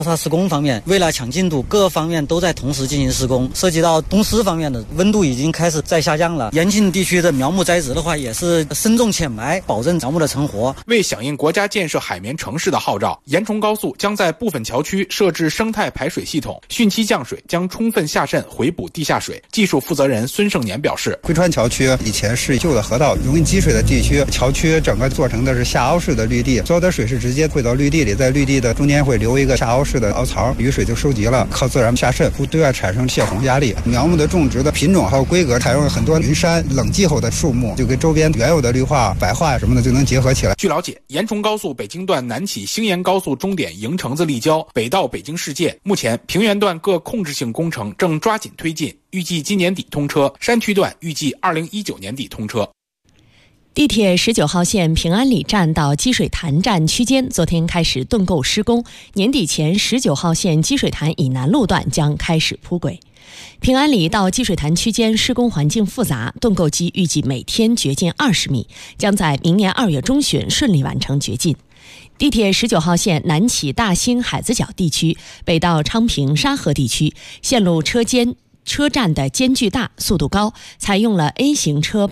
它施工方面为了抢进度，各方面都在同时进行施工，涉及到东施方面的温度已经开始在下降了。延庆地区的苗木栽植的话，也是深种浅埋，保证苗木的成活。 为响应国家建设海绵城市的号召，延崇高速将在部分桥区设置生态排水系统，汛期降水将充分下渗回补地下水。技术负责人孙胜年表示， 汇川桥区以前是旧的河道，容易积水的地区，桥区整个做成的是下凹式的绿地，所有的水是直接汇到绿地里，在绿地的中间会留一个下凹式的凹槽，雨水就收集了，靠自然下渗，不对外产生泄洪压力。苗木的种植的品种还有规格，采用了很多云杉、冷气候的树木，就跟周边原有的绿化、白化什么的就能结合起来。 据了解，延崇高速北京段南起兴延高速终点营城子立交，北到北京世界。目前平原段各控制性工程正抓紧推进，预计今年底通车，山区段预计2019年底通车。 地铁19号线平安里站到积水潭站区间昨天开始盾构施工，年底前19号线积水潭以南路段将开始铺轨。平安里到积水潭区间施工环境复杂，盾构机预计每天掘进20米，将在明年2月中旬顺利完成掘进。地铁19号线南起大兴海子角地区，北到昌平沙河地区，线路车站的间距大，速度高，采用了 A 型车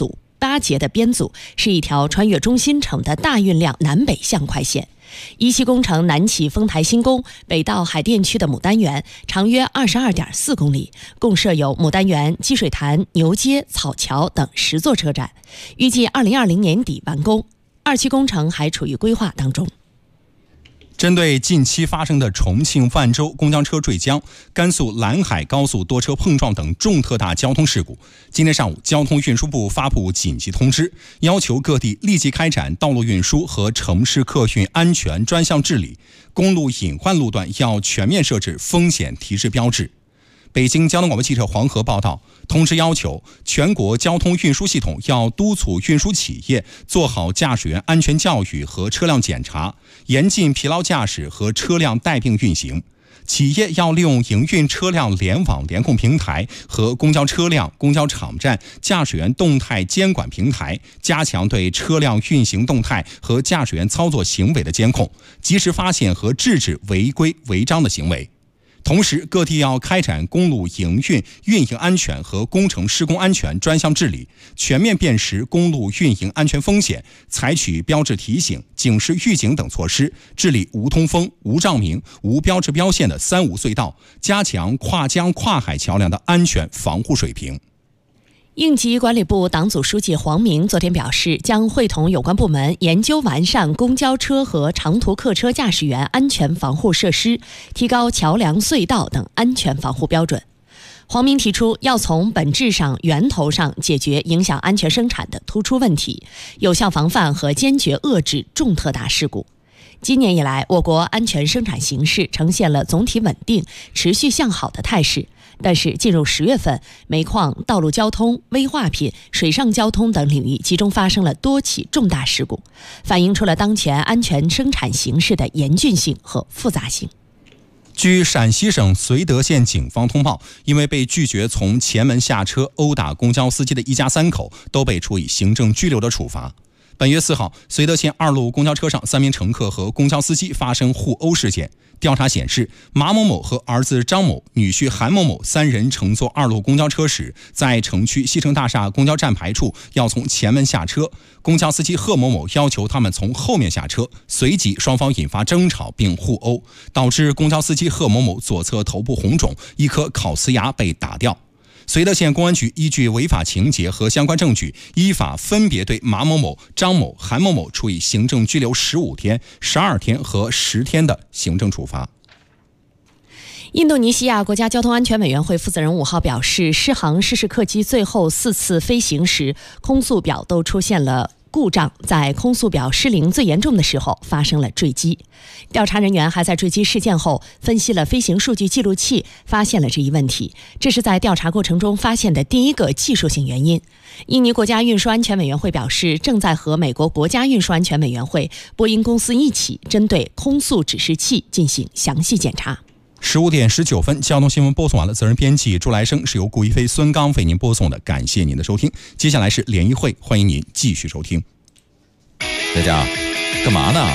8节的编组，是一条穿越中心城的大运量南北向快线。一期工程南起丰台新宫，北到海淀区的牡丹园，长约22.4公里，共设有牡丹园、积水潭、牛街、草桥等10座车站，预计2020年底完工。2期工程还处于规划当中。 针对近期发生的重庆万州公交车坠江、甘肃兰海高速多车碰撞等重特大交通事故，今天上午，交通运输部发布紧急通知，要求各地立即开展道路运输和城市客运安全专项治理，公路隐患路段要全面设置风险提示标志。北京交通广播记者黄河报道，通知要求全国交通运输系统要督促运输企业做好驾驶员安全教育和车辆检查，严禁疲劳驾驶和车辆带病运行。企业要利用营运车辆联网联控平台和公交车辆、公交场站驾驶员动态监管平台，加强对车辆运行动态和驾驶员操作行为的监控，及时发现和制止违规违章的行为。同时，各地要开展公路营运、运营安全和工程施工安全专项治理，全面辨识公路运营安全风险，采取标志提醒、警示预警等措施，治理无通风、无照明、无标志标线的3无隧道，加强跨江跨海桥梁的安全防护水平。 应急管理部党组书记黄明昨天表示，将会同有关部门研究完善公交车和长途客车驾驶员安全防护设施，提高桥梁、隧道等安全防护标准。黄明提出，要从本质上、源头上解决影响安全生产的突出问题，有效防范和坚决遏制重特大事故。今年以来，我国安全生产形势呈现了总体稳定、持续向好的态势。但是进入10月份，煤矿、道路交通、危化品、水上交通等领域集中发生了多起重大事故，反映出了当前安全生产形势的严峻性和复杂性。 据陕西省绥德县警方通报，因为被拒绝从前门下车殴打公交司机的一家3口都被处以行政拘留的处罚。本月4号，绥德县2路公交车上3名乘客和公交司机发生互殴事件。调查显示，马某某和儿子张某、女婿韩某某3人乘坐2路公交车时，在城区西城大厦公交站牌处要从前门下车，公交司机贺某某要求他们从后面下车，随即双方引发争吵并互殴，导致公交司机贺某某左侧头部红肿，1颗烤瓷牙被打掉。绥德县公安局依据违法情节和相关证据，依法分别对马某某、张某、韩某某处以行政拘留15天、12天和10天的行政处罚。 印度尼西亚国家交通安全委员会负责人5号表示，狮航失事客机最后4次飞行时，空速表都出现了故障，在空速表失灵最严重的时候发生了坠机。调查人员还在坠机事件后分析了飞行数据记录器，发现了这一问题，这是在调查过程中发现的第一个技术性原因。印尼国家运输安全委员会表示，正在和美国国家运输安全委员会、波音公司一起针对空速指示器进行详细检查。 15点19分，交通新闻播送完了，责任编辑朱来生，是由顾一飞、孙刚为您播送的，感谢您的收听。接下来是联谊会，欢迎您继续收听。 大家干嘛呢？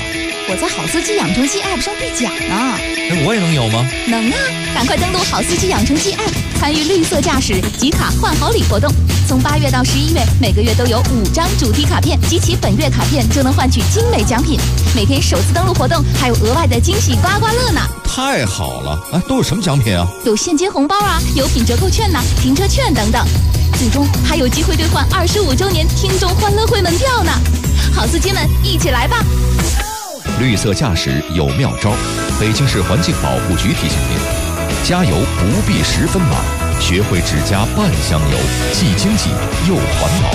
我在好司机养成记 App 上兑奖呢。 我也能有吗？ 能啊！赶快登录好司机养成记 App， 参与绿色驾驶集卡换好礼活动。从8月到11月，每个月都有5张主题卡片，集齐本月卡片就能换取精美奖品。每天首次登录活动还有额外的惊喜刮刮乐呢！ 太好了！都有什么奖品啊？ 有现金红包啊，有品折扣券呐，停车券等等。最终还有机会兑换25周年听众欢乐会门票呢！好司机们，一起来吧！ 绿色驾驶有妙招，北京市环境保护局提醒您：加油不必10分满，学会只加半箱油，既经济又环保。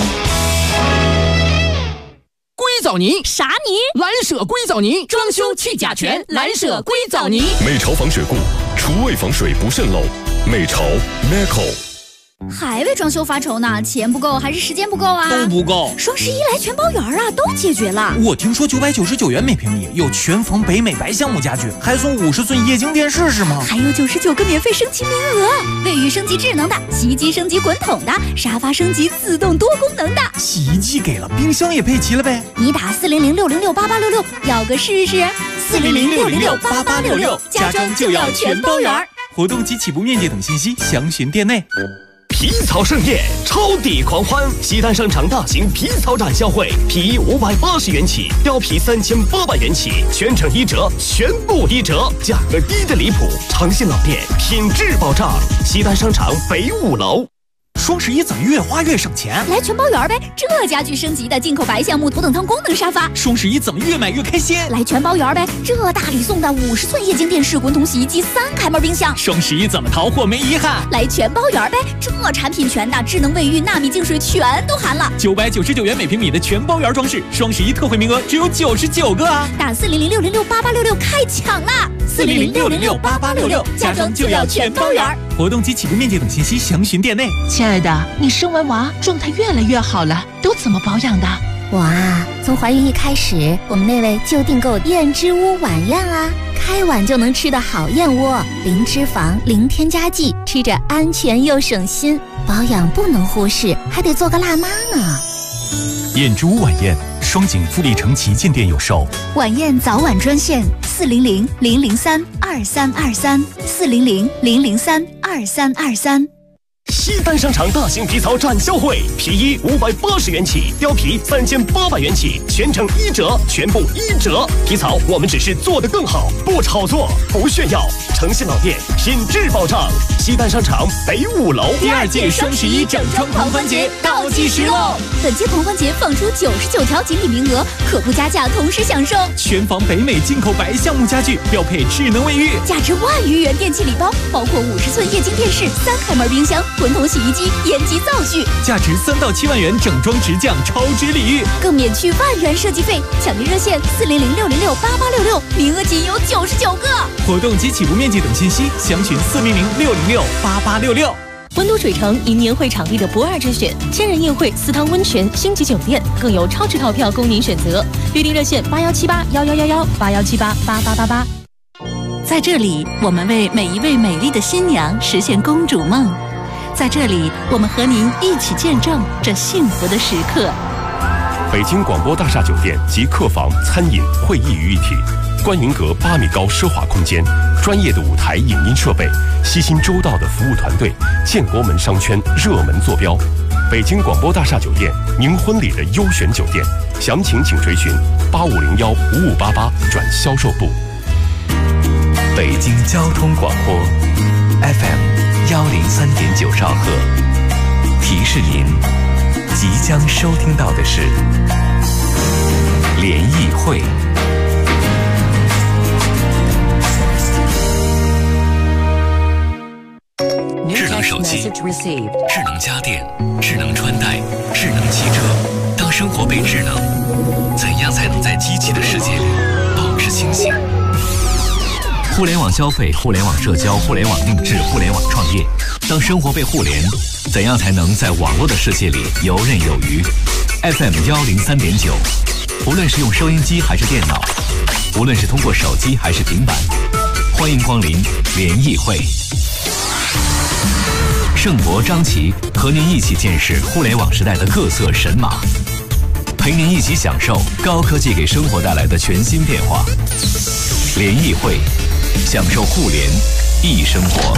硅藻泥啥泥？ 蓝舍硅藻泥，装修去甲醛，蓝舍硅藻泥。 美潮防水固，厨卫防水不渗漏。美潮 Meco。 还为装修发愁呢？钱不够还是时间不够啊？ 都不够。 双11来全包圆啊，都解决了。 我听说999元每平米有全房北美白橡木家具，还送50寸液晶电视是吗？ 还有99个免费升级名额，卫浴升级智能的，洗衣机升级滚筒的，沙发升级自动多功能的。 洗衣机给了，冰箱也配齐了呗？ 你打400-606-8866，要个试试。400-606-8866，家装就要全包圆。 活动及起步面积等信息详询店内。 皮草盛宴，超抵狂欢！西单商场大型皮草展销会，皮衣580元起，貂皮3800元起，全程1折，全部1折，价格低得离谱。诚信老店，品质保障。西单商场北5楼。 双11怎么越花越省钱？ 来全包圆呗！这家具升级的进口白橡木头等舱功能沙发。 双11怎么越买越开心？ 来全包圆呗！这大礼送的50寸液晶电视、滚筒洗衣机、3开门冰箱。 双11怎么淘货没遗憾？ 来全包圆呗！这产品全的，智能卫浴、纳米净水全都含了。 999元每平米的全包圆装饰，双11特惠名额只有99个啊！ 打400-606-8866开抢啦！400-606-8866，家装就要全包圆。 活动及起步面积等信息详询店内。 亲爱的，你生完娃状态越来越好了，都怎么保养的？ 我啊，从怀孕一开始，我们那位就订购燕之屋晚宴啊，开碗就能吃的好燕窝，零脂肪、零添加剂，吃着安全又省心。保养不能忽视，还得做个辣妈呢。 燕之屋晚宴，双井富力城旗舰店有售。 晚宴早晚专线400-003-2323，400-003-2323。 西单商场大型皮草展销会，皮衣580元起，貂皮3800元起，全程1折，全部1折。皮草我们只是做得更好，不炒作，不炫耀。诚信老店，品质保障。西单商场北5楼。 第2届双11整装狂欢节倒计时喽！ 本届狂欢节放出99条锦鲤名额，可不加价同时享受全房北美进口白橡木家具，标配智能卫浴， 价值10000余元电器礼包，包括50寸液晶电视、3开门冰箱、滚筒洗衣机、延吉灶具， 价值3到7万元整装直降超值礼遇， 更免去10000元设计费。抢订热线400-606-8866，名额仅有99个。 活动及起步面积等信息详询400-606-8866。 温都水城迎年会场地的不二之选，千人宴会、4汤温泉、星级酒店，更有超值套票供您选择。预订热线81781111，81788888。 在这里，我们为每一位美丽的新娘实现公主梦。在这里，我们和您一起见证这幸福的时刻。 北京广播大厦酒店及客房、餐饮、会议于一体，观云阁8米高奢华空间，专业的舞台影音设备，悉心周到的服务团队，建国门商圈热门坐标。北京广播大厦酒店，您婚礼的优选酒店，详情请垂询8501-5588转销售部。 北京交通广播 FM103.9兆赫，提示您即将收听到的是联谊会。智能手机、智能家电、智能穿戴、智能汽车。当生活被智能，怎样才能在机器的世界里保持清醒？互联网消费、互联网社交、互联网定制、互联网创业。当生活被互联，怎样才能在网络的世界里游刃有余？ FM103.9，无论是用收音机还是电脑，无论是通过手机还是平板，欢迎光临联谊会。盛博、张琪和您一起见识互联网时代的各色神马。 陪您一起享受高科技给生活带来的全新变化。联谊会，享受互联易生活。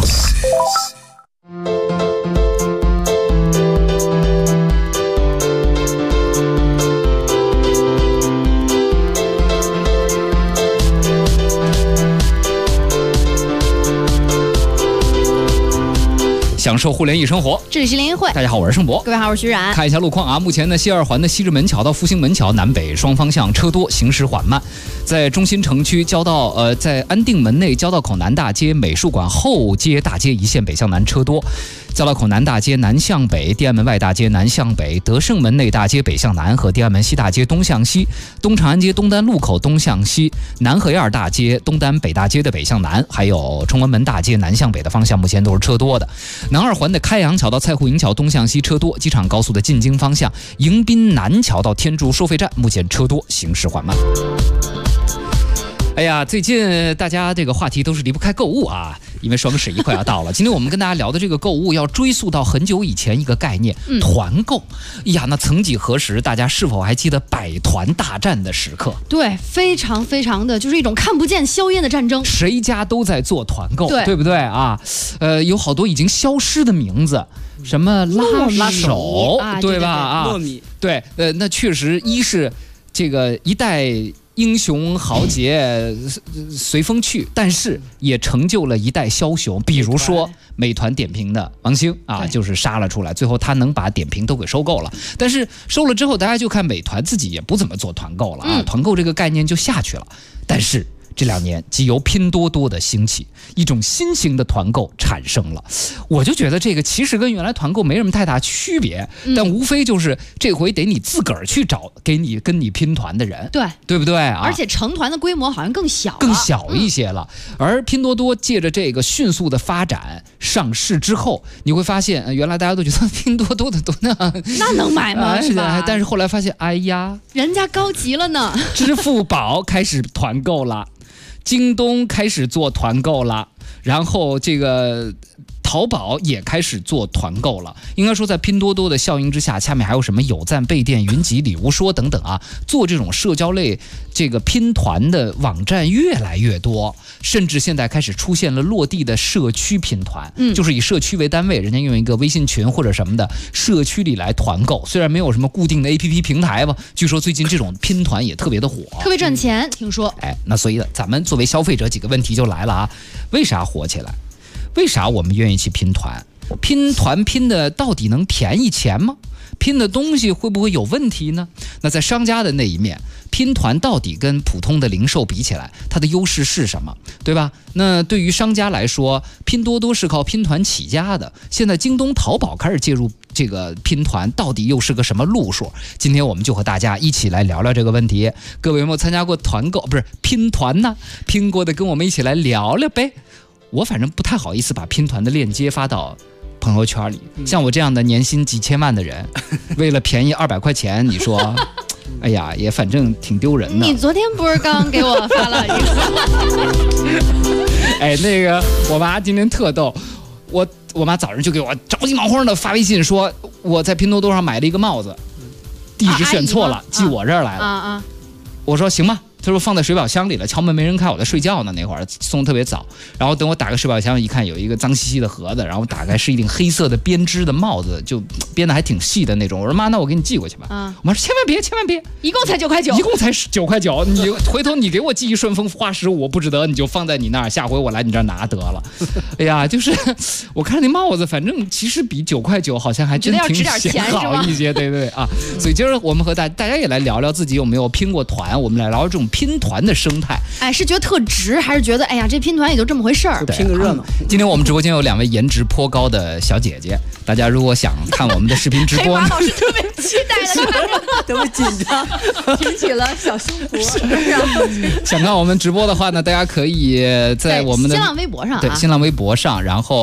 享受互联易生活， 这里是联谊会。 大家好，我是盛博。 各位好，我是徐冉。 看一下路况啊，目前呢，西二环的西直门桥到复兴门桥南北双方向车多，行驶缓慢。在中心城区交道，在安定门内交道口南大街、美术馆后街大街一线北向南车多。交道口南大街南向北，地安门外大街南向北，德胜门内大街北向南和地安门西大街东向西，东长安街东单路口东向西，南河沿大街东单北大街的北向南，还有崇文门大街南向北的方向，目前都是车多的。南二环的开阳桥到蔡户营桥东向西车多，机场高速的进京方向，迎宾南桥到天柱收费站目前车多，行驶缓慢。哎呀，最近大家这个话题都是离不开购物啊，因为双十一快要到了。今天我们跟大家聊的这个购物要追溯到很久以前一个概念，团购。哎呀，那曾几何时，大家是否还记得百团大战的时刻？ 对，非常非常的就是一种看不见硝烟的战争， 谁家都在做团购， 对不对啊？有好多已经消失的名字。什么拉手，对吧？啊， 糯米， 对，那确实，一是这个一代英雄豪杰随风去，但是也成就了一代枭雄。比如说美团点评的王兴啊，就是杀了出来，最后他能把点评都给收购了。但是收了之后，大家就看美团自己也不怎么做团购了啊，团购这个概念就下去了。但是这2年，即由拼多多的兴起，一种新型的团购产生了。我就觉得这个其实跟原来团购没什么太大区别，但无非就是这回得你自个儿去找跟你拼团的人，对不对啊？ 而且成团的规模好像更小一些了。而拼多多借着这个迅速的发展上市之后，你会发现，原来大家都觉得拼多多的多那能买吗？是吧？ 但是后来发现，哎呀， 人家高级了呢。 支付宝开始团购了。京东开始做团购了，然后这个淘宝也开始做团购了。应该说，在拼多多的效应之下，下面还有什么有赞、备店、云集、礼物说等等啊，做这种社交类这个拼团的网站越来越多，甚至现在开始出现了落地的社区拼团，就是以社区为单位，人家用一个微信群或者什么的社区里来团购。虽然没有什么固定的 APP 平台吧，据说最近这种拼团也特别的火， 特别赚钱，听说。 那所以呢，咱们作为消费者，几个问题就来了啊，为啥火起来？为啥我们愿意去拼团？拼团拼的到底能便宜钱吗？拼的东西会不会有问题呢？那在商家的那一面，拼团到底跟普通的零售比起来，它的优势是什么？对吧？那对于商家来说，拼多多是靠拼团起家的，现在京东、淘宝开始介入这个拼团，到底又是个什么路数？今天我们就和大家一起来聊聊这个问题。各位有没有参加过团购？不是拼团呢？拼过的跟我们一起来聊聊呗。我反正不太好意思把拼团的链接发到朋友圈里，像我这样的年薪几千万的人，为了便宜200块钱，你说，哎呀，也反正挺丢人的。 你昨天不是刚给我发了一个？哎，那个我妈今天特逗，我妈早上就给我着急忙慌的发微信说，我在拼多多上买了一个帽子，地址选错了，寄我这儿来了。我说行吧。他说放在水表箱里了，敲门没人开，我在睡觉呢，那会儿送特别早。然后等我打开水表箱一看，有一个脏兮兮的盒子，然后打开是一顶黑色的编织的帽子，就编的还挺细的那种。我说妈，那我给你寄过去吧。我妈说千万别， 一共才9块9， 一共才9块9，你回头你给我寄一顺丰花15不值得，你就放在你那儿，下回我来你这儿拿得了。哎呀，就是我看那帽子，反正其实比9块9好像还真挺显好一些，对啊。所以今儿我们和大家也来聊聊自己有没有拼过团，我们来聊聊这种拼团的生态。 是觉得特值，还是觉得哎呀这拼团也就这么回事儿， 拼个热闹。 今天我们直播间有2位颜值颇高的小姐姐，大家如果想看我们的视频直播呢， 老师特别期待的， 特别紧张， 挺起了小胸脯。 想看我们直播的话呢，大家可以在我们的新浪微博上， 对新浪微博上，然后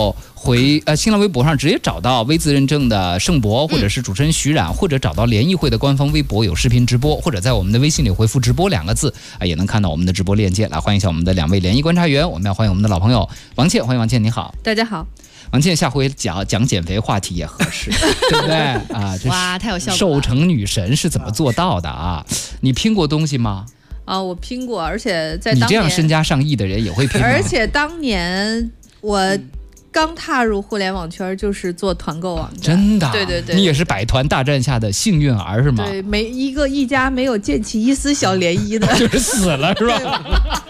新浪微博上直接找到微字认证的盛博，或者是主持人徐冉，或者找到联谊会的官方微博有视频直播，或者在我们的微信里回复直播2个字也能看到我们的直播链接。来欢迎一下我们的2位联谊观察员，我们要欢迎我们的老朋友王倩，欢迎王倩，你好。 大家好。 王倩下回讲减肥话题也合适，对不对啊？ 哇，太有效果了！ 瘦成女神是怎么做到的啊？你拼过东西吗？ 我拼过，而且在当年你这样身家上亿的人也会拼吗？ 而且当年我刚踏入互联网圈，就是做团购网站。 真的？ 对对对， 你也是百团大战下的幸运儿是吗？ 对，没一家没有溅起一丝小涟漪的， 就是死了是吧？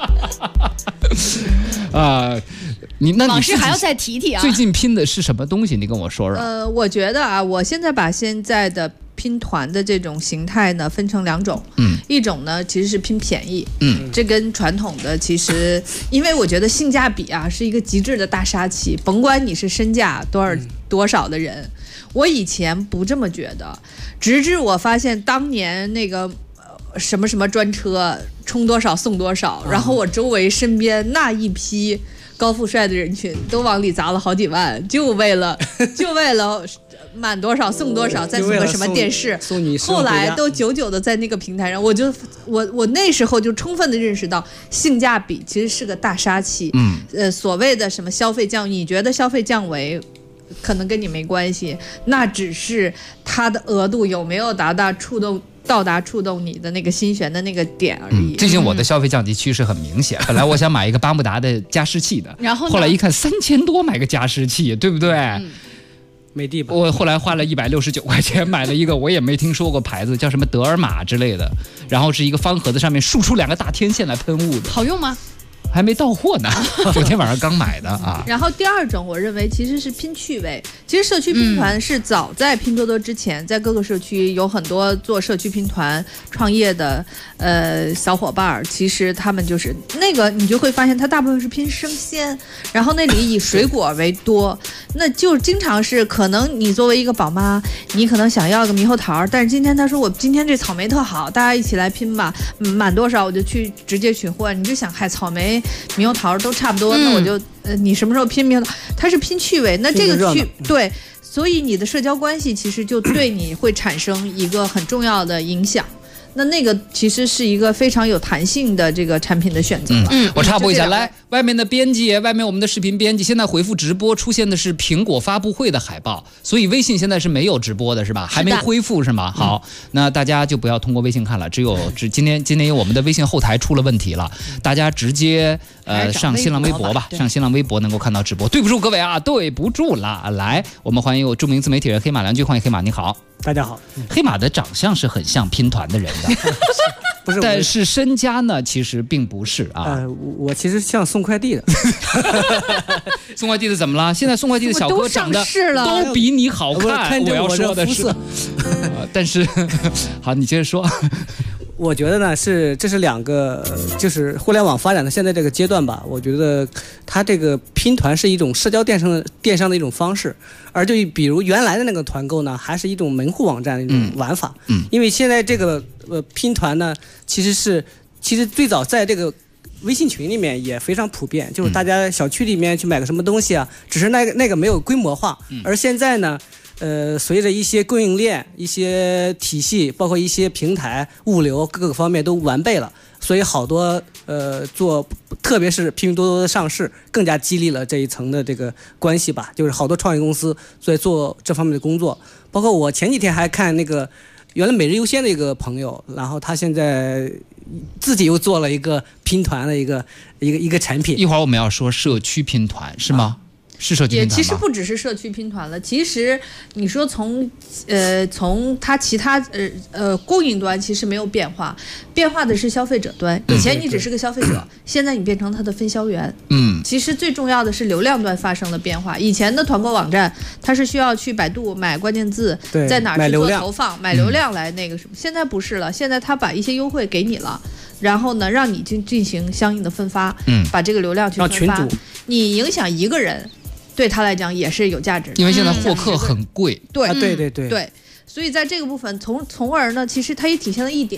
你往事还要再提提啊！ 最近拼的是什么东西？你跟我说说。 我觉得我现在把现在的拼团的这种形态呢分成2种，一种呢其实是拼便宜，这跟传统的其实，因为我觉得性价比是一个极致的大杀器，甭管你是身价多少的人，我以前不这么觉得，直至我发现当年那个什么什么专车充多少送多少，然后我周围身边那一批高富帅的人群都往里砸了好几万，就为了满多少送多少，再送个什么电视，后来都久久的在那个平台上，我那时候就充分的认识到性价比其实是个大杀器。所谓的什么消费降，你觉得消费降维可能跟你没关系，那只是它的额度有没有到达触动你的那个心弦的那个点而已。 最近我的消费降级趋势很明显，本来我想买一个巴慕达的加湿器的， 然后后来一看3000多买个加湿器，对不对？ 没地吧？ 我后来花了169块钱买了一个我也没听说过牌子，叫什么德尔玛之类的，然后是一个方盒子，上面竖出2个大天线来喷雾的。 好用吗？ 还没到货呢，昨天晚上刚买的啊。 然后第2种，我认为其实是拼趣味。其实社区拼团是早在拼多多之前，在各个社区有很多做社区拼团创业的小伙伴，其实他们就是那个，你就会发现他大部分是拼生鲜，然后那里以水果为多，那就经常是可能你作为一个宝妈，你可能想要个猕猴桃，但是今天他说我今天这草莓特好，大家一起来拼吧，满多少我就去直接取货。你就想，嗨，草莓猕猴桃都差不多，那我就你什么时候拼猕猴桃？它是拼趣味，那这个对，所以你的社交关系其实就对你会产生一个很重要的影响。那个其实是一个非常有弹性的这个产品的选择了。 我插播一下，来，外面的编辑，外面我们的视频编辑，现在回复直播出现的是苹果发布会的海报，所以微信现在是没有直播的是吧？还没恢复是吗？好，那大家就不要通过微信看了，今天因为我们的微信后台出了问题了，大家直接上新浪微博吧，上新浪微博能够看到直播。对不住各位啊，对不住啦！来，我们欢迎有著名自媒体人黑马良驹，欢迎黑马，你好。 大家好。 黑马的长相是很像拼团的人的， 不是， 但是身家呢其实并不是啊。 我其实像送快递的。 送快递的怎么了？现在送快递的小哥长得都比你好看。我要说的是，但是好，你接着说。 我觉得呢这是2个，就是互联网发展的现在这个阶段吧。我觉得它这个拼团是一种社交电商的一种方式，而就比如原来的那个团购呢，还是一种门户网站的一种玩法。因为现在这个拼团呢，其实最早在这个微信群里面也非常普遍，就是大家小区里面去买个什么东西啊，只是那个没有规模化。而现在呢，随着一些供应链、一些体系，包括一些平台、物流各个方面都完备了，所以好多特别是拼多多的上市，更加激励了这一层的这个关系吧。就是好多创业公司在做这方面的工作，包括我前几天还看那个原来每日优先的一个朋友，然后他现在自己又做了一个拼团的一个产品。 一会儿我们要说社区拼团是吗？是社区拼团吗？ 也其实不只是社区拼团了。其实你说从它其他供应端其实没有变化，变化的是消费者端。以前你只是个消费者，现在你变成它的分销员。其实最重要的是流量端发生了变化。以前的团购网站它是需要去百度买关键字，在哪儿去做投放，买流量来那个什么。现在不是了，现在它把一些优惠给你了，然后呢让你进行相应的分发，把这个流量去分发。让群主，你影响一个人。对他来讲也是有价值的， 因为现在货客很贵。 对， 对， 所以在这个部分，从而呢，其实它也体现了一点，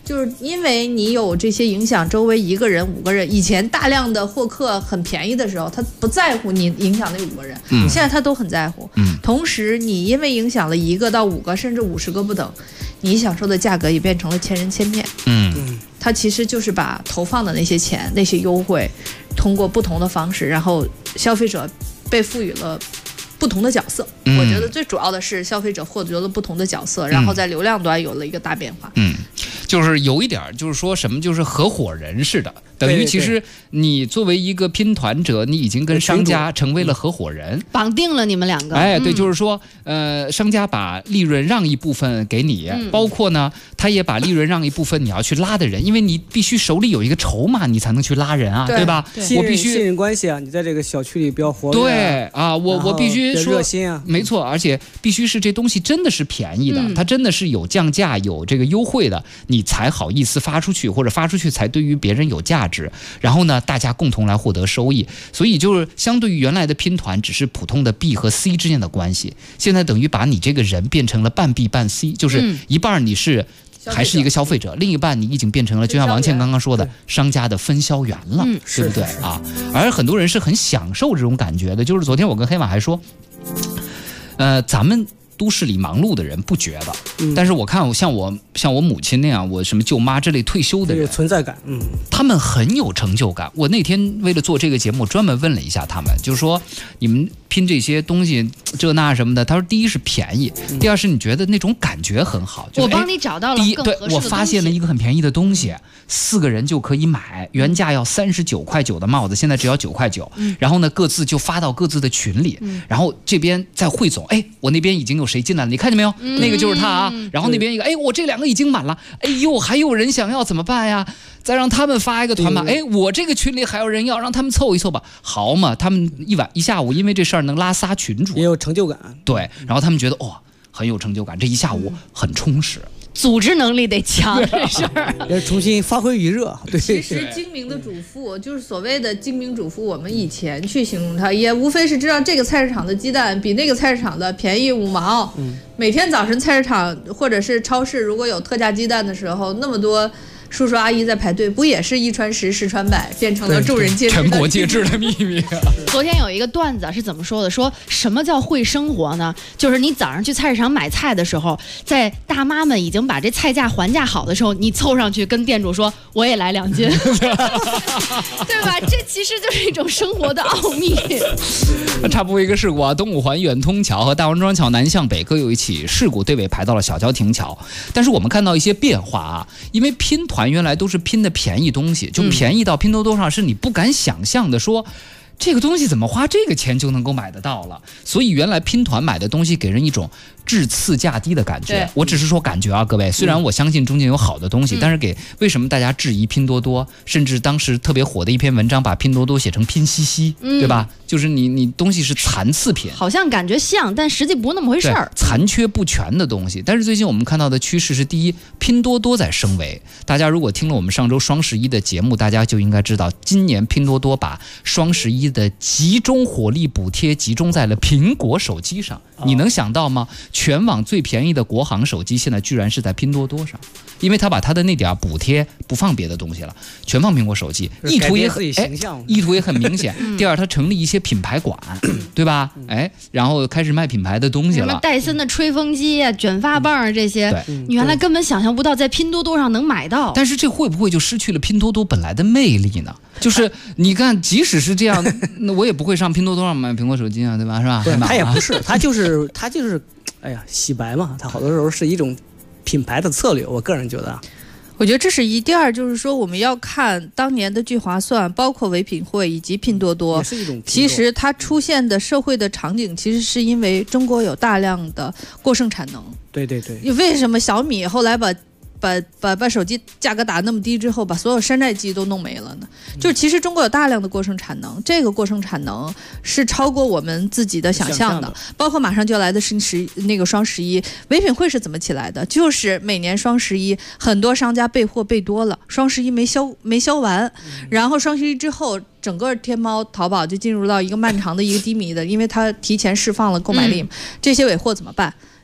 就是因为你有这些影响周围1个人、5个人，以前大量的获客很便宜的时候，他不在乎你影响那5个人，现在他都很在乎。同时你因为影响了1个到5个，甚至50个不等，你享受的价格也变成了千人千面。它其实就是把投放的那些钱、那些优惠，通过不同的方式，然后消费者被赋予了不同的角色。我觉得最主要的是消费者获得了不同的角色，然后在流量端有了一个大变化。 就是有一点就是说什么，就是合伙人似的，等于其实你作为一个拼团者，你已经跟商家成为了合伙人， 绑定了你们2个。 哎，对，就是说，商家把利润让一部分给你，包括呢，他也把利润让一部分你要去拉的人，因为你必须手里有一个筹码，你才能去拉人啊，对吧？我必须信任关系啊，你在这个小区里比较活跃。 对啊，我必须说热心啊， 没错，而且必须是这东西真的是便宜的，它真的是有降价、有这个优惠的，你才好意思发出去，或者发出去才对于别人有价值。然后呢，大家共同来获得收益。所以就是相对于原来的拼团只是普通的 B 和 C 之间的关系，现在等于把你这个人变成了半 B 半 C， 就是一半你是还是一个消费者，另一半你已经变成了就像王倩刚刚说的商家的分销员了，对不对啊？而很多人是很享受这种感觉的。就是昨天我跟黑马还说，咱们都市里忙碌的人不觉得，但是我看像我母亲那样，我什么舅妈这类退休的人， 有存在感， 他们很有成就感。我那天为了做这个节目，专门问了一下他们，就是说你们拼这些东西这那什么的，他说第一是便宜，第二是你觉得那种感觉很好。就是、 我帮你找到了更合适的东西。 对，我发现了一个很便宜的东西，4个人就可以买，原价要39.9块的帽子，现在只要9块9。然后呢，各自就发到各自的群里，然后这边再汇总，哎，我那边已经有谁进来了，你看见没有？那个就是他啊。然后那边一个，哎，我这2个已经满了，哎呦，还有人想要怎么办呀？再让他们发一个团码，哎，我这个群里还有人要，让他们凑一凑吧，好嘛？他们一下午因为这事儿能拉仨群主， 也有成就感。 对，然后他们觉得很有成就感，这一下午很充实。 组织能力得强，这事儿也重新发挥余热。对， 其实精明的主妇就是所谓的精明主妇，我们以前去形容它，也无非是知道这个菜市场的鸡蛋比那个菜市场的便宜5毛。每天早晨菜市场或者是超市如果有特价鸡蛋的时候，那么多叔叔阿姨在排队，不也是1传10，10传100，变成了众人皆知的全国皆知的秘密。 昨天有一个段子是怎么说的？说什么叫会生活呢？就是你早上去菜市场买菜的时候，在大妈们已经把这菜价还价好的时候，你凑上去跟店主说：“我也来2斤。”对吧？这其实就是一种生活的奥秘。 插播一个事故啊，东五环远通桥和大王庄桥南向北各有一起事故，队尾排到了小交亭桥。但是我们看到一些变化啊，因为拼团原来都是拼的便宜东西，就便宜到拼多多上是你不敢想象的说。这个东西怎么花这个钱就能够买得到了？所以原来拼团买的东西给人一种质次价低的感觉。我只是说感觉啊，各位，虽然我相信中间有好的东西，但是为什么大家质疑拼多多？甚至当时特别火的一篇文章，把拼多多写成拼夕夕，对吧？就是你东西是残次品， 好像感觉像，但实际不是那么回事儿， 残缺不全的东西。但是最近我们看到的趋势是，第一，拼多多在升维。大家如果听了我们上周双11的节目，大家就应该知道，今年拼多多把双11的集中火力补贴集中在了苹果手机上。你能想到吗？全网最便宜的国行手机现在居然是在拼多多上，因为他把他的那点补贴不放别的东西了，全放苹果手机，意图也很明显。第二，他成立一些品牌馆，对吧？然后开始卖品牌的东西了，什么戴森的吹风机啊、卷发棒这些，你原来根本想象不到在拼多多上能买到。 但是这会不会就失去了拼多多本来的魅力呢？就是你看，即使是这样，那我也不会上拼多多上买苹果手机啊，对吧？是吧？ 对，他也不是，他就是，哎呀，洗白嘛，他好多时候是一种品牌的策略。我个人觉得， 我觉得这是一。第二就是说，我们要看当年的聚划算，包括唯品会以及拼多多，其实它出现的社会的场景，其实是因为中国有大量的过剩产能。 对。 为什么小米后来把手机价格打那么低之后，把所有山寨机都弄没了呢？就是其实中国有大量的过剩产能，这个过剩产能是超过我们自己的想象的。包括马上就要来的那个双11，唯品会是怎么起来的？就是每年双11，很多商家备货备多了，双11没销完，然后双11之后，整个天猫、淘宝就进入到一个漫长的一个低迷的，因为它提前释放了购买力，这些尾货怎么办？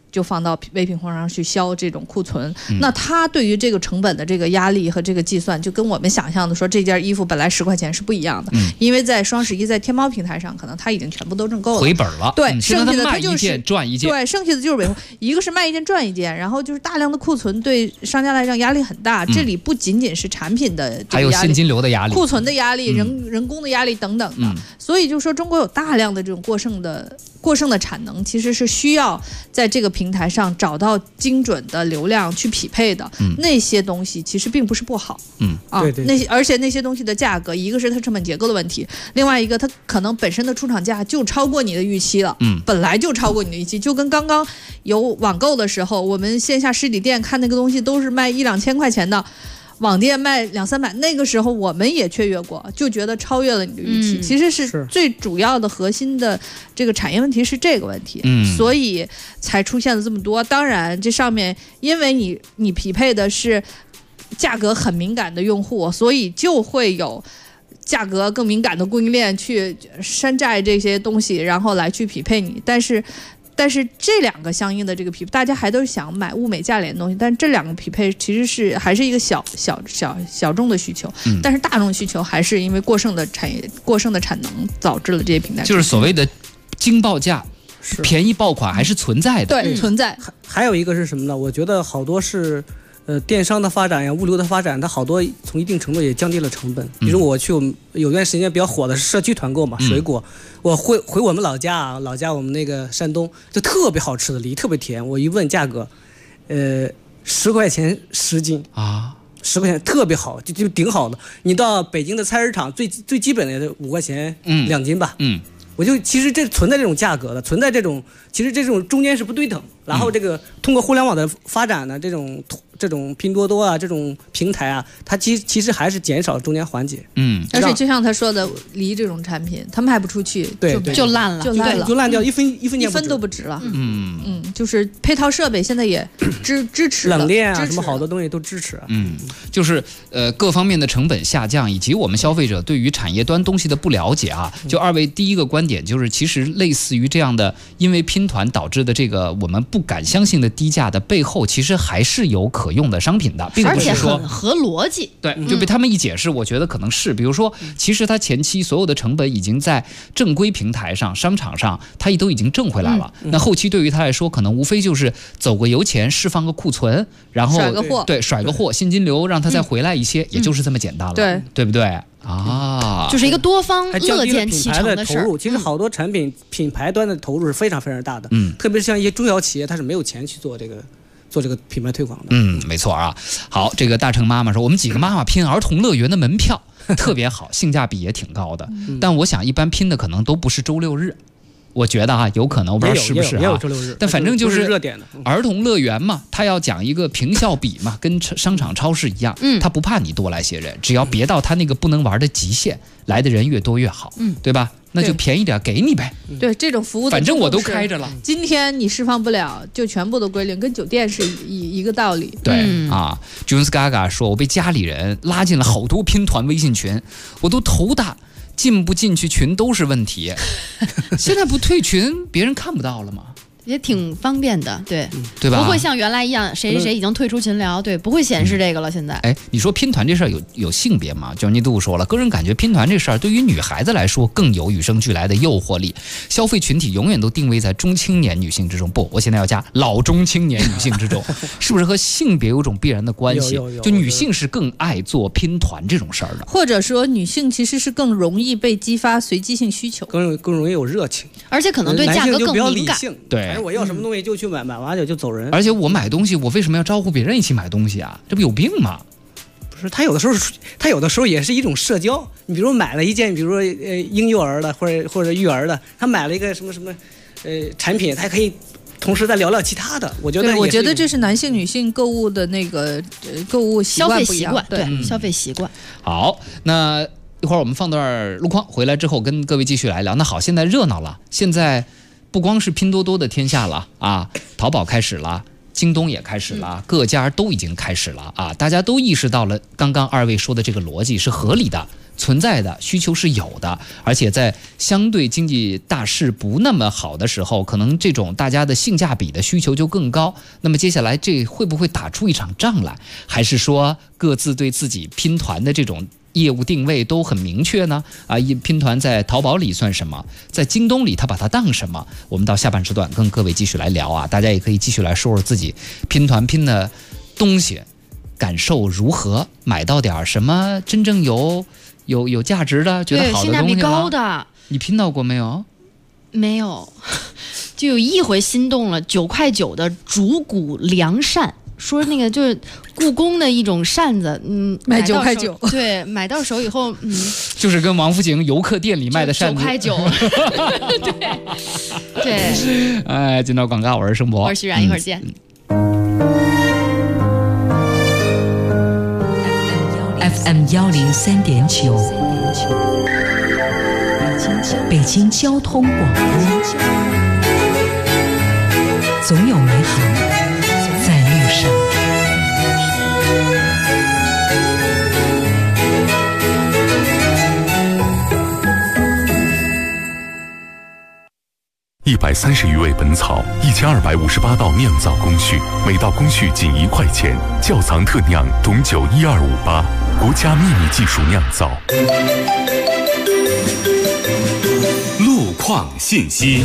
就放到唯品会上去销这种库存，那它对于这个成本的这个压力和这个计算，就跟我们想象的说这件衣服本来10块钱是不一样的。因为在双11在天猫平台上，可能它已经全部都挣够了， 回本了。 对， 剩下的它就是卖一件赚一件。 对，剩下的就是尾货，一个是卖一件赚一件，然后就是大量的库存对商家来讲压力很大。这里不仅仅是产品的这个压力， 还有现金流的压力、 库存的压力、人工的压力等等的。所以就说中国有大量的这种过剩的产能，其实是需要在这个平台上找到精准的流量去匹配的。那些东西其实并不是不好，对，而且那些东西的价格，一个是它成本结构的问题，另外一个它可能本身的出厂价就超过你的预期了，本来就超过你的预期，就跟刚刚有网购的时候，我们线下实体店看那个东西都是卖1-2千块钱的。网店卖200-300，那个时候我们也雀跃过，就觉得超越了你的预期。其实是最主要的核心的这个产业问题是这个问题，所以才出现了这么多。当然，这上面因为你匹配的是价格很敏感的用户，所以就会有价格更敏感的供应链去山寨这些东西，然后来去匹配你。但是这两个相应的这个匹配，大家还都是想买物美价廉的东西，但这两个匹配其实还是一个小众的需求，但是大众需求还是因为过剩的产能导致了这些平台， 就是所谓的惊报价、便宜爆款还是存在的， 对，存在。 还有一个是什么呢？我觉得好多是。电商的发展呀，物流的发展，它好多从一定程度也降低了成本。比如我去有段时间比较火的是社区团购嘛，水果，我回我们老家我们那个山东，就特别好吃的梨，特别甜。我一问价格，10块钱10斤啊，10块钱特别好，就顶好的。你到北京的菜市场最基本的5块钱2斤吧，我就其实这存在这种价格的，存在这种其实这种中间是不对等。然后这个通过互联网的发展呢，这种拼多多啊，这种平台啊，它其实还是减少中间环节。 而且就像他说的，梨这种产品，它卖不出去，就烂了， 就烂掉，一分都不值了。就是配套设备现在也支持冷链啊，什么好多东西都支持。 就是各方面的成本下降，以及我们消费者对于产业端东西的不了解啊。就二位第一个观点就是，其实类似于这样的，因为拼团导致的这个我们不敢相信的低价的背后，其实还是有可用的商品的，并不是说而且很合逻辑。 对，就被他们一解释，我觉得可能是，比如说，其实它前期所有的成本已经在正规平台上、商场上，它都已经挣回来了。那后期对于他来说，可能无非就是走个油钱，释放个库存，然后甩个货，现金流让他再回来一些，也就是这么简单了，对不对？啊， 就是一个多方乐见其成的事儿。其实好多产品品牌端的投入是非常非常大的，特别是像一些中小企业，它是没有钱去做这个品牌推广的。 没错啊。好，这个大成妈妈说，我们几个妈妈拼儿童乐园的门票特别好，性价比也挺高的。但我想一般拼的可能都不是周六日。我觉得有可能，我不知道是不是有周六日， 但反正就是热点的儿童乐园嘛，他要讲一个平效比嘛，跟商场超市一样，他不怕你多来些人，只要别到他那个不能玩的极限，来的人越多越好，对吧？那就便宜点给你呗。 对，这种服务的反正我都开着了， 今天你释放不了，就全部都归零，跟酒店是一个道理。 对啊 ，Jones Gaga 说，我被家里人拉进了好多拼团微信群，我都头大。进不进去群都是问题，现在不退群，别人看不到了吗？ 也挺方便的， 对吧？ 不会像原来一样，谁已经退出群聊，对，不会显示这个了。现在， 你说拼团这事儿有性别吗？就你度说了，个人感觉拼团这事儿对于女孩子来说更有与生俱来的诱惑力，消费群体永远都定位在中青年女性之中。不，我现在要加老中青年女性之中，是不是和性别有种必然的关系？就女性是更爱做拼团这种事儿的， 或者说女性其实是更容易被激发随机性需求， 更容易有热情， 而且可能对价格更敏感。 对。 我要什么东西就去买，买完就走人。 而且我买东西，我为什么要招呼别人一起买东西啊？这不有病吗？ 不是，他有的时候也是一种社交。你比如买了一件，比如说婴幼儿的或者育儿的，他买了一个什么产品，他还可以同时再聊聊其他的。我觉得这是男性女性购物的那个购物消费习惯， 对， 消费习惯。 好，那一会儿我们放段路况，回来之后跟各位继续来聊。那好，现在热闹了，现在。不光是拼多多的天下了啊，淘宝开始了，京东也开始了，各家都已经开始了啊，大家都意识到了刚刚二位说的这个逻辑是合理的， 存在的，需求是有的，而且在相对经济大势不那么好的时候，可能这种大家的性价比的需求就更高。那么接下来这会不会打出一场仗来，还是说各自对自己拼团的这种业务定位都很明确呢？拼团在淘宝里算什么，在京东里他把它当什么？我们到下半时段跟各位继续来聊啊，大家也可以继续来说说自己拼团拼的东西感受如何，买到点什么真正有价值的，觉得好的东西性价比高的。 你拼到过没有？ 没有，就有一回心动了，9块9的竹骨凉扇，说那个就是故宫的一种扇子， 卖9块9， 对，买到手以后， 就是跟王府井游客店里卖的扇子 9块9，对。 哎，进到广告，我是盛博， 我是徐冉，一会儿见。 FM 103.9，北京交通广播，总有美好在路上。 130余味本草，1258道酿造工序，每道工序仅1块钱。窖藏特酿董酒12588，国家秘密技术酿造。 路况信息。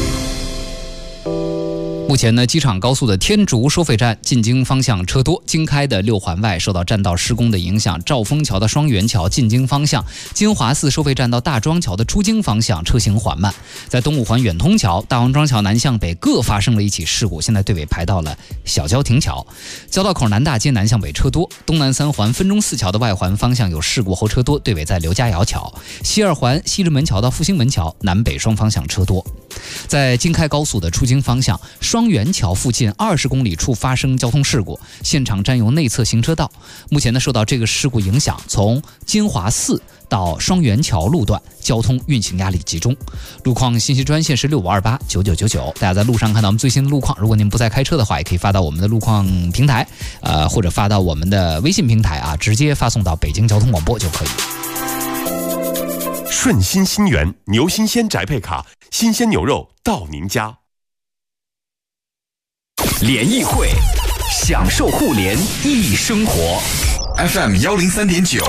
目前呢，机场高速的天竺收费站进京方向车多，京开的6环外受到占道施工的影响，兆丰桥的双元桥进京方向，金华寺收费站到大庄桥的出京方向车行缓慢。在东五环远通桥、大王庄桥南向北各发生了一起事故，现在队尾排到了小郊亭桥。交道口南大街南向北车多，东南3环分钟寺桥的外环方向有事故后车多，队尾在刘家窑桥。西2环西直门桥到复兴门桥南北双方向车多。在京开高速的出京方向，双元桥附近20公里处发生交通事故，现场占用内侧行车道。目前呢，受到这个事故影响，从金华寺到双元桥路段交通运行压力集中。路况信息专线是65289999，大家在路上看到我们最新的路况，如果您不在开车的话，也可以发到我们的路况平台，或者发到我们的微信平台啊，直接发送到北京交通广播就可以。 顺心新源牛新鲜宅配卡，新鲜牛肉到您家。 联谊会，享受互联易生活。FM 103.9。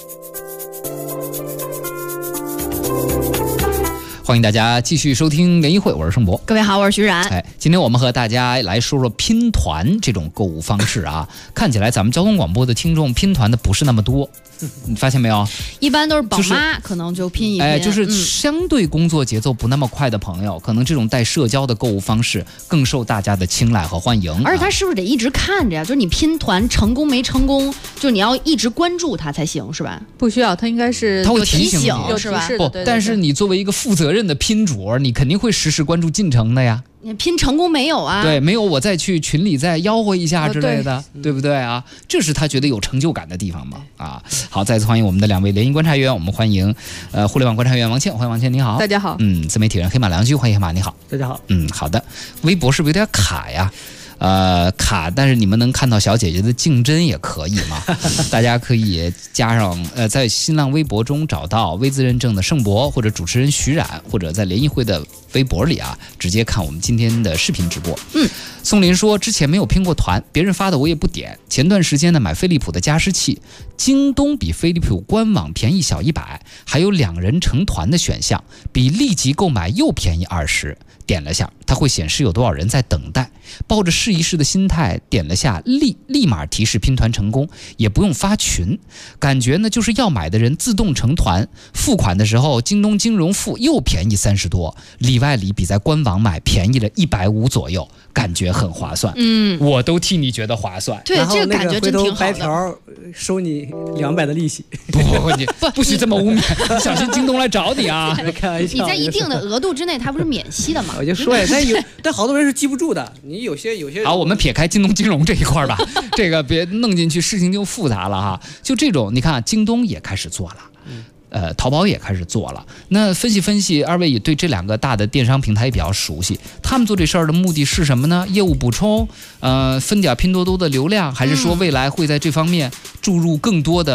欢迎大家继续收听联谊会，我是盛博。 各位好，我是徐冉。 今天我们和大家来说说拼团这种购物方式啊。看起来咱们交通广播的听众拼团的不是那么多，你发现没有？ 一般都是宝妈，可能就拼一拼。 就是相对工作节奏不那么快的朋友，可能这种带社交的购物方式更受大家的青睐和欢迎。 而且他是不是得一直看着呀？就是你拼团成功没成功，就你要一直关注他才行，是吧？ 不需要，他应该是他会提醒你，是吧？ 不，但是你作为一个负责任的拼主，你肯定会时时关注进程的呀。 你拼成功没有啊？ 对，没有我再去群里再吆喝一下之类的，对不对啊？这是他觉得有成就感的地方嘛？啊，好，再次欢迎我们的2位联谊观察员，我们欢迎互联网观察员王倩，欢迎王倩，你好。 大家好。 自媒体人黑马良驹，欢迎黑马，你好。 大家好。 好的。微博是不是有点卡呀？卡，但是你们能看到小姐姐的竞争也可以嘛？大家可以加上在新浪微博中找到微字认证的盛博或者主持人徐冉，或者在联谊会的微博里啊，直接看我们今天的视频直播。宋林说之前没有拼过团，别人发的我也不点。前段时间呢买飞利浦的加湿器，京东比飞利浦官网便宜小100，还有2人成团的选项，比立即购买又便宜20。点了下，它会显示有多少人在等待。抱着试一试的心态点了下，立马提示拼团成功，也不用发群。感觉呢就是要买的人自动成团，付款的时候京东金融付又便宜30多，里外里比在官网买便宜了150左右，感觉很划算。我都替你觉得划算。 对，这个感觉真挺好的。 白条收你200的利息。 不许这么污蔑，小心京东来找你啊！ 开玩笑。 你在一定的额度之内，它不是免息的吗？ 我就说呀，但好多人是记不住的。你有些好，我们撇开京东金融这一块吧，这个别弄进去，事情就复杂了哈。就这种，你看，京东也开始做了。淘宝也开始做了。那分析分析，二位也对这2个大的电商平台也比较熟悉，他们做这事儿的目的是什么呢？业务补充，分点拼多多的流量，还是说未来会在这方面注入更多的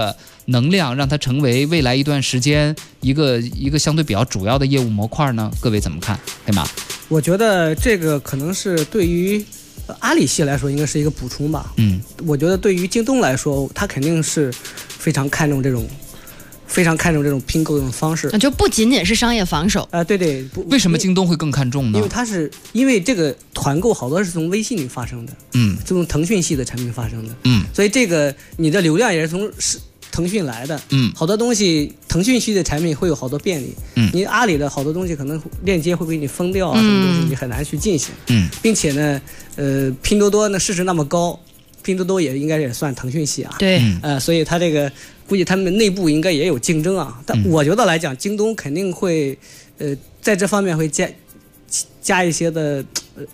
能量，让它成为未来一段时间一个相对比较主要的业务模块呢？各位怎么看？黑马， 我觉得这个可能是对于阿里系来说应该是一个补充吧。我觉得对于京东来说，它肯定是非常看重这种拼购的方式， 就不仅仅是商业防守。 对， 为什么京东会更看重呢？ 因为这个团购好多是从微信里发生的，从腾讯系的产品发生的，所以这个你的流量也是从腾讯来的，好多东西腾讯系的产品会有好多便利，你阿里的好多东西可能链接会给你封掉啊，什么东西你很难去进行，并且呢，拼多多呢市值那么高，拼多多应该也算腾讯系啊， 对， 所以它这个估计他们内部应该也有竞争啊，但我觉得来讲，京东肯定会，在这方面会加一些的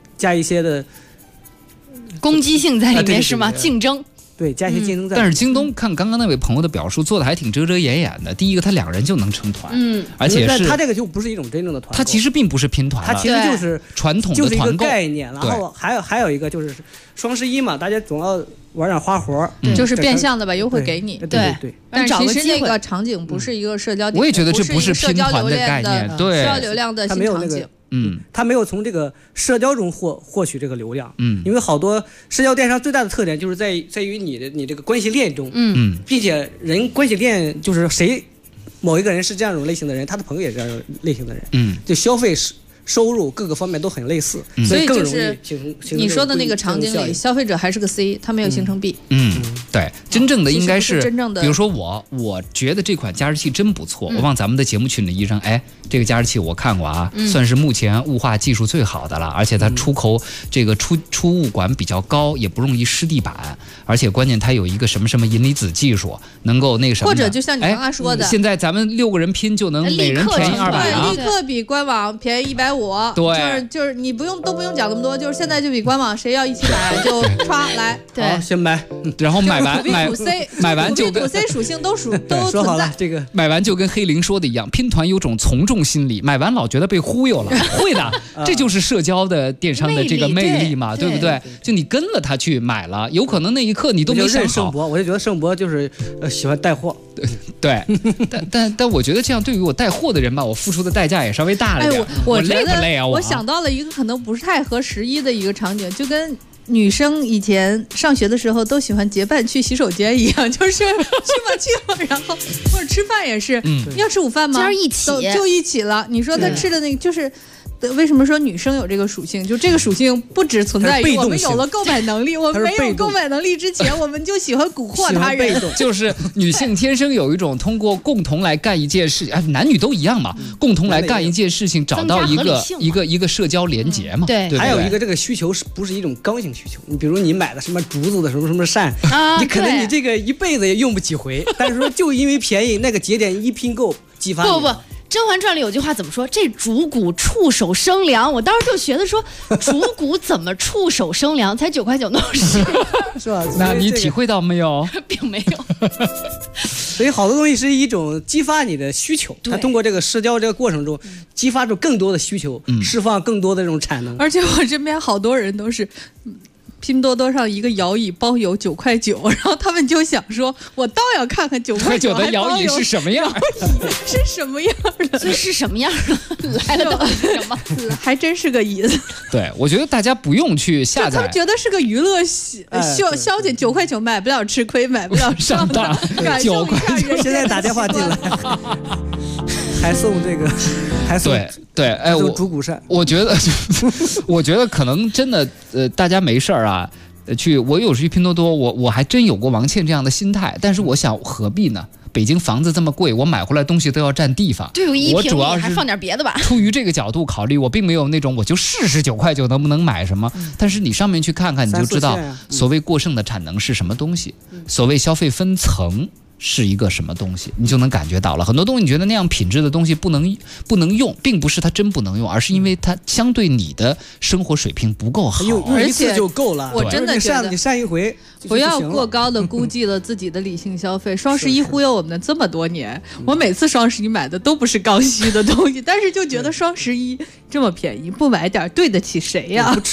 攻击性在里面，是吗？竞争。 对，加一些竞争在。 但是京东看刚刚那位朋友的表述，做的还挺遮遮掩掩的。第一个，他2人就能成团，而且是他这个就不是一种真正的团购， 他其实并不是拼团， 他其实就是传统的团购， 就是一个概念。然后还有一个就是双11嘛，大家总要玩点花活， 就是变相的把优惠给你。 对， 但其实那个场景不是一个社交点， 我也觉得这不是拼团的概念，对， 社交流量的新场景。 他没有从这个社交中获取这个流量，因为好多社交电商最大的特点就是在于你这个关系链中，并且人关系链就是某一个人是这样一种类型的人，他的朋友也是这样一种类型的人，就消费收入各个方面都很类似， 所以更容易就是你说的那个场景里，消费者还是个 C， 他没有形成 B。 对，真正的应该是真正的， 比如说我觉得这款加湿器真不错，我往咱们的节目群里一扔，这个加湿器我看过啊，算是目前雾化技术最好的了，而且它出口这个出雾管比较高，也不容易湿地板，而且关键它有一个什么银离子技术，能够那个什么， 或者就像你刚刚说的， 现在咱们6个人拼就能每人便宜200啊， 立刻比官网便宜150， 对， 就是你都不用讲那么多，就是现在就比官网谁要一起买就歘来， 对，先买， 然后买完就跟 C 属性都说存在。 这个买完就跟黑灵说的一样，拼团有种从众心理，买完老觉得被忽悠了，会的，这就是社交的电商的这个魅力嘛，对不对？就你跟了他去买了，有可能那一刻你都没想好。 我就觉得盛博就是喜欢带货， 对，但我觉得这样对于我带货的人吧，我付出的代价也稍微大了点。 我累不累啊？ 我想到了一个可能不是太合时宜的一个场景，就跟女生以前上学的时候都喜欢结伴去洗手间一样，就是去吧，然后或者吃饭也是，要吃午饭吗？ 一起就一起了。你说他吃的那个就是。为什么说女生有这个属性？就这个属性不只存在于我们有了购买能力，我们没有购买能力之前，我们就喜欢蛊惑他人。 就是女性天生有一种通过共同来干一件事，男女都一样嘛，共同来干一件事情，找到一个社交连结嘛。 对， 还有一个这个需求是不是一种刚性需求？你比如你买的什么竹子的什么扇，你可能你这个一辈子也用不几回，但是说就因为便宜，那个节点一拼购激发。 不。《甄嬛传》里有句话怎么说？这竹骨触手生凉。我当时就学的说，竹骨怎么触手生凉？才9.9块弄是吧？ 那你体会到没有？ 并没有。 所以好多东西是一种激发你的需求，它通过这个社交这个过程中，激发出更多的需求，释放更多的这种产能。 而且我身边好多人都是。拼多多上一个摇椅包邮9.9块，然后他们就想说，我倒要看看9.9块的摇椅是什么样， 是什么样的？ 这是什么样的？来了到底是什么？ 还真是个椅子。 对，我觉得大家不用去下载， 他们觉得是个娱乐消遣，9.9块买不了吃亏，买不了上当 ，9.9块， 现在打电话进来。还送这个，还送对， 送竹骨扇。 我觉得可能真的，大家没事儿啊，我有时去拼多多，我还真有过王倩这样的心态，但是我想何必呢？北京房子这么贵，我买回来东西都要占地方。 对， 我主要是还放点别的吧。 出于这个角度考虑，我并没有那种我就试试9.9能不能买什么。但是你上面去看看，你就知道所谓过剩的产能是什么东西，所谓消费分层。是一个什么东西，你就能感觉到了。很多东西你觉得那样品质的东西不能用，并不是它真不能用，而是因为它相对你的生活水平不够好， 用一次就够了。 我真的觉得你扇一回， 不要过高的估计了自己的理性消费。双11忽悠我们这么多年，我每次双11买的都不是刚需的东西，但是就觉得双11这么便宜，不买点对得起谁呀？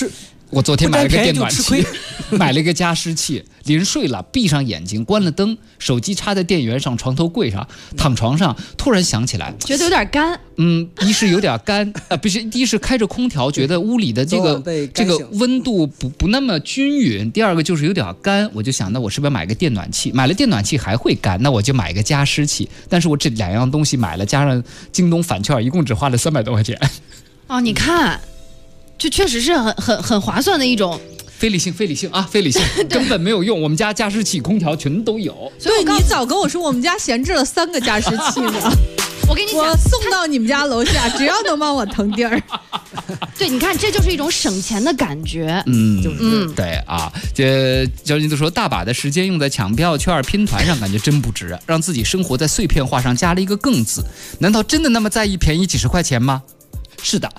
我昨天买了个电暖气，买了一个加湿器，临睡了，闭上眼睛，关了灯，手机插在电源上，床头柜上，躺床上，突然想起来， 觉得有点干。 一是有点干，不是，第一是开着空调，觉得屋里的这个温度不那么均匀。第二个就是有点干，我就想，那我是不是要买个电暖器？买了电暖器还会干，那我就买个加湿器。但是我这2样东西买了，加上京东返券，一共只花了300多块钱。 哦，你看，这确实是很划算的一种。 非理性啊，非理性，根本没有用。我们家加湿器、空调全都有。 所以你早跟我说，我们家闲置了3个加湿器呢。 我跟你讲， 我送到你们家楼下，只要能帮我腾地儿。 对，你看，这就是一种省钱的感觉。 对啊，这交警都说，大把的时间用在抢票券、拼团上，感觉真不值，让自己生活在碎片化上加了一个更字。难道真的那么在意便宜几十块钱吗？是的，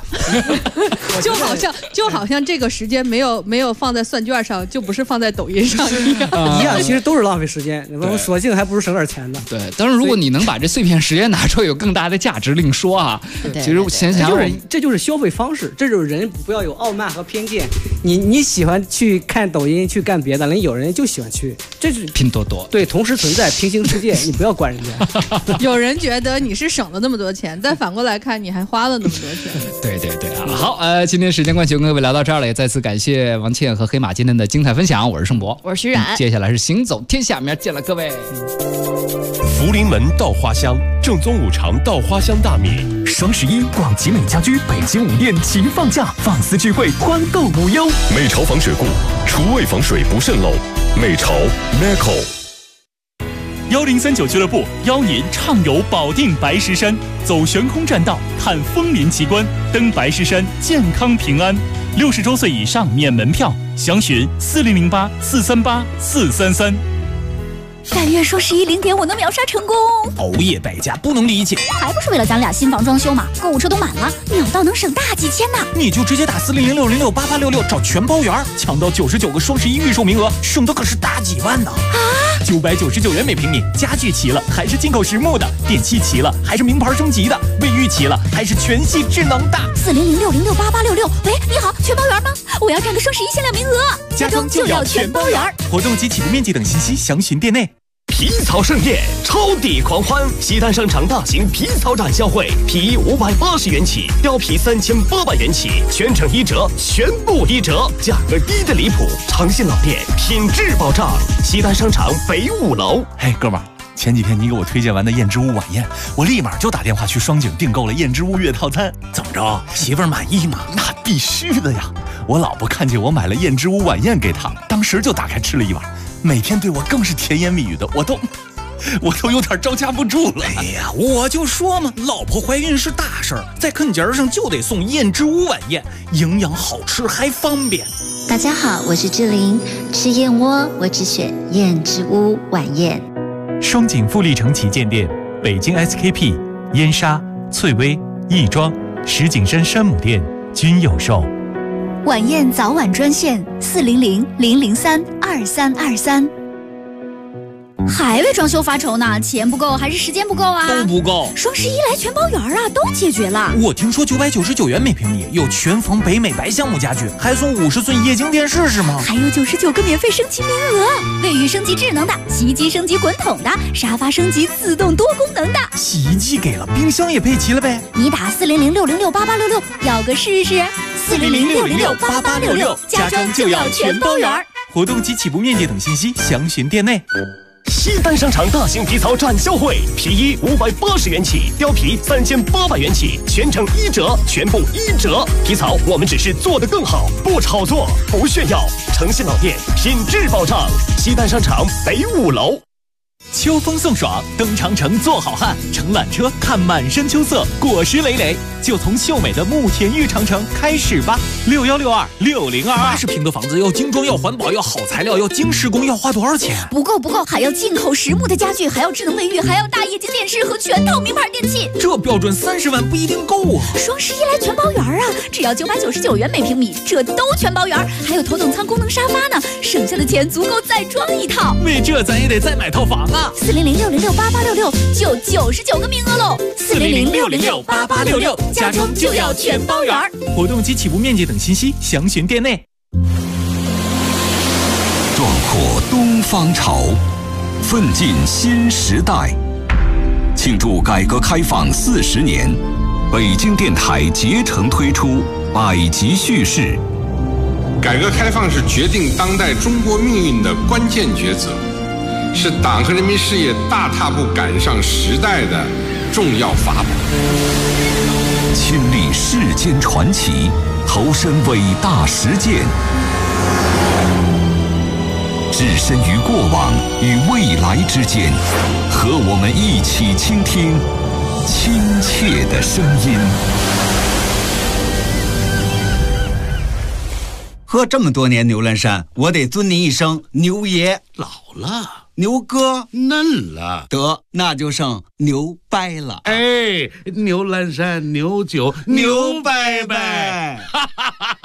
就好像这个时间没有放在算券上，就不是放在抖音上一样，其实都是浪费时间。我索性还不如省点钱呢。 对，当然如果你能把这碎片时间拿出来有更大的价值，另说啊。其实想想， 这就是消费方式，这就是人不要有傲慢和偏见。你喜欢去看抖音去干别的，有人就喜欢去，这是拼多多。 对，同时存在平行世界，你不要管人家。 有人觉得你是省了那么多钱，但反过来看，你还花了那么多钱。 对啊，好，今天时间关系，我跟各位聊到这儿了，也再次感谢王倩和黑马今天的精彩分享。我是盛博， 我是徐冉， 接下来是行走天下，明儿见了各位。 福临门稻花香，正宗五常稻花香大米。 双11逛集美家居北京5店齐放价，放肆聚会，欢购无忧。 美潮防水固，厨卫防水不渗漏。美潮 Neco。 1039俱乐部邀您畅游保定白石山，走悬空栈道，看枫林奇观，登白石山，健康平安。60周岁以上免门票，详询4008-438-433。 但愿双110点我能秒杀成功。 熬夜败家不能理解， 还不是为了咱俩新房装修嘛？购物车都满了，秒到能省大几千呢。 你就直接打4006068866找全包圆，抢到99个双11预售名额，省的可是大几万呢。999元每平米，家具齐了还是进口实木的，电器齐了还是名牌升级的，卫浴齐了还是全系智能的。 4006068866，喂，你好，全包圆吗？我要占个双11限量名额， 家装就要全包圆。活动及起步面积等信息详询店内。 皮草盛宴，超抵狂欢！西单商场大型皮草展销会，皮衣580元起，貂皮3800元起，全程1折，全部1折，价格低的离谱。诚信老店，品质保障。西单商场北5楼。 嘿，哥们儿，前几天你给我推荐完的燕之屋晚宴，我立马就打电话去双井订购了燕之屋月套餐。怎么着，媳妇儿满意吗？那必须的呀！我老婆看见我买了燕之屋晚宴给她，当时就打开吃了一碗。每天对我更是甜言蜜语的，我都有点招架不住了。 哎呀，我就说嘛，老婆怀孕是大事儿，在肯节上就得送燕之屋晚宴，营养好吃还方便。 大家好，我是志玲，吃燕窝我只选燕之屋晚宴。 双井富力城旗舰店、北京 SKP、燕莎、翠微、亦庄、石景山山姆店均有售。 晚宴早晚专线400-003-2323。还为装修发愁呢？钱不够还是时间不够啊？ 都不够。 双11来全包圆啊，都解决了。 我听说999元每平米有全缝北美白橡木家具，还送50寸液晶电视是吗？ 还有99个免费升级名额，卫浴升级智能的，洗衣机升级滚筒的，沙发升级自动多功能的。 洗衣机给了，冰箱也配齐了呗。 你打400-606-8866，要个试试。400-606-8866，家装就要全包圆。 活动及起步面积等信息详询店内。 西单商场大型皮草展销会，皮衣580元起，貂皮3800元起，全程1折，全部1折。皮草我们只是做得更好，不炒作，不炫耀。诚信老店，品质保障。西单商场北5楼。 秋风送爽，登长城做好汉，乘缆车看满山秋色，果实累累，就从秀美的慕田峪长城开始吧。61626022，80平的房子要精装，要环保，要好材料，要精施工，要花多少钱？ 不够，还要进口实木的家具，还要智能卫浴，还要大液晶电视和全套名牌电器。 这标准30万不一定够啊！ 双11来全包圆啊，只要999元每平米，这都全包圆，还有头等舱功能沙发呢，省下的钱足够再装一套。 为这咱也得再买套房啊 ！400-606-8866，就99个名额喽！400-606-8866，家装就要全包圆。 活动及起步面积等信息详询店内。 方潮，奋进新时代。庆祝改革开放40年，北京电台竭诚推出百集叙事。 改革开放是决定当代中国命运的关键抉择，是党和人民事业大踏步赶上时代的重要法宝。 亲历世间传奇，投身伟大实践，置身于过往与未来之间，和我们一起倾听亲切的声音。 喝这么多年牛栏山，我得尊您一声牛爷。 老了， 牛哥嫩了， 得那就剩牛掰了。 哎，牛栏山牛酒牛掰掰，哈哈哈。